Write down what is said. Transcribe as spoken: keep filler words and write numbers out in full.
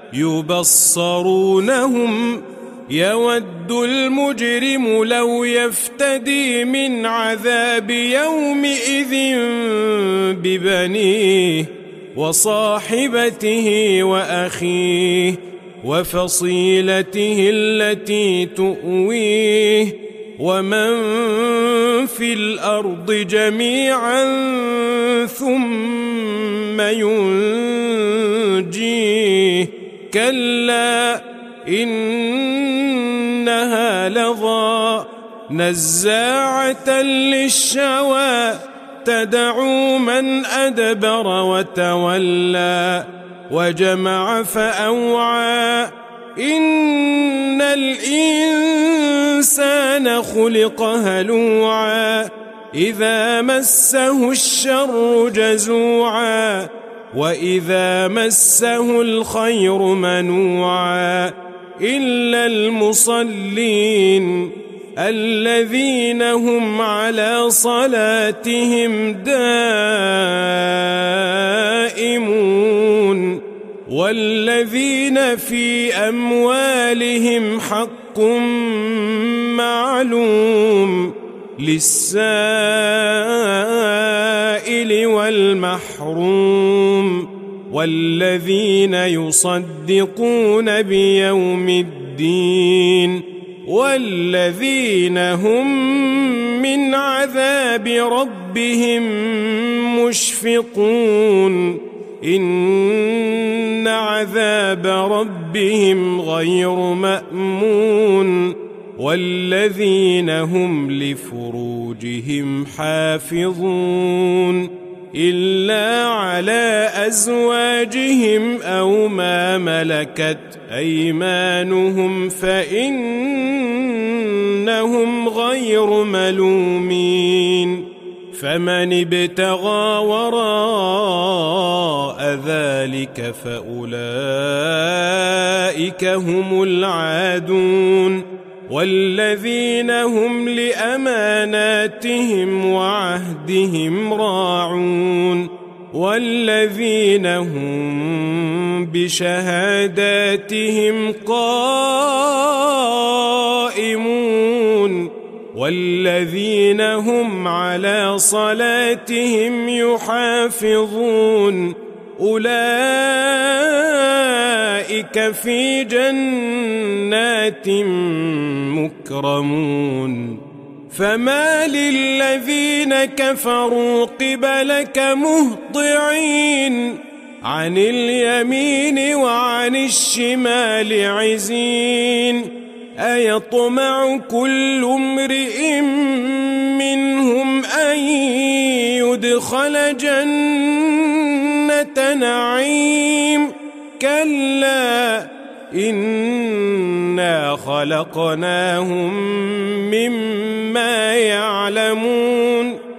يبصرونهم يود المجرم لو يفتدي من عذاب يومئذ ببنيه وصاحبته وأخيه وفصيلته التي تؤويه ومن في الأرض جميعا ثم ينجيه كلا إنها لظى نزاعة للشوى تدعو من أدبر وتولى وجمع فأوعى إن الإنسان خلق هلوعا إذا مسه الشر جزوعا وإذا مسه الخير منوعا إلا المصلين الذين هم على صلاتهم دائمون والذين في أموالهم حق معلوم للسائل والمحروم والذين يصدقون بيوم الدين والذين هم من عذاب ربهم مشفقون إن عذاب ربهم غير مأمون والذين هم لفروجهم حافظون إلا على أزواجهم أو ما ملكت أيمانهم فإنهم غير ملومين فمن ابتغى وراء ذلك فأولئك هم العادون والذين هم لأماناتهم وعهدهم راعون والذين هم بشهاداتهم قائمون والذين هم على صلاتهم يحافظون أولئك في جنات مكرمون فما للذين كفروا قبلك مهطعين عن اليمين وعن الشمال عزين أيطمع كل امرئ منهم أن يدخل جنة نعيم كلا إنا خلقناهم مما يعلمون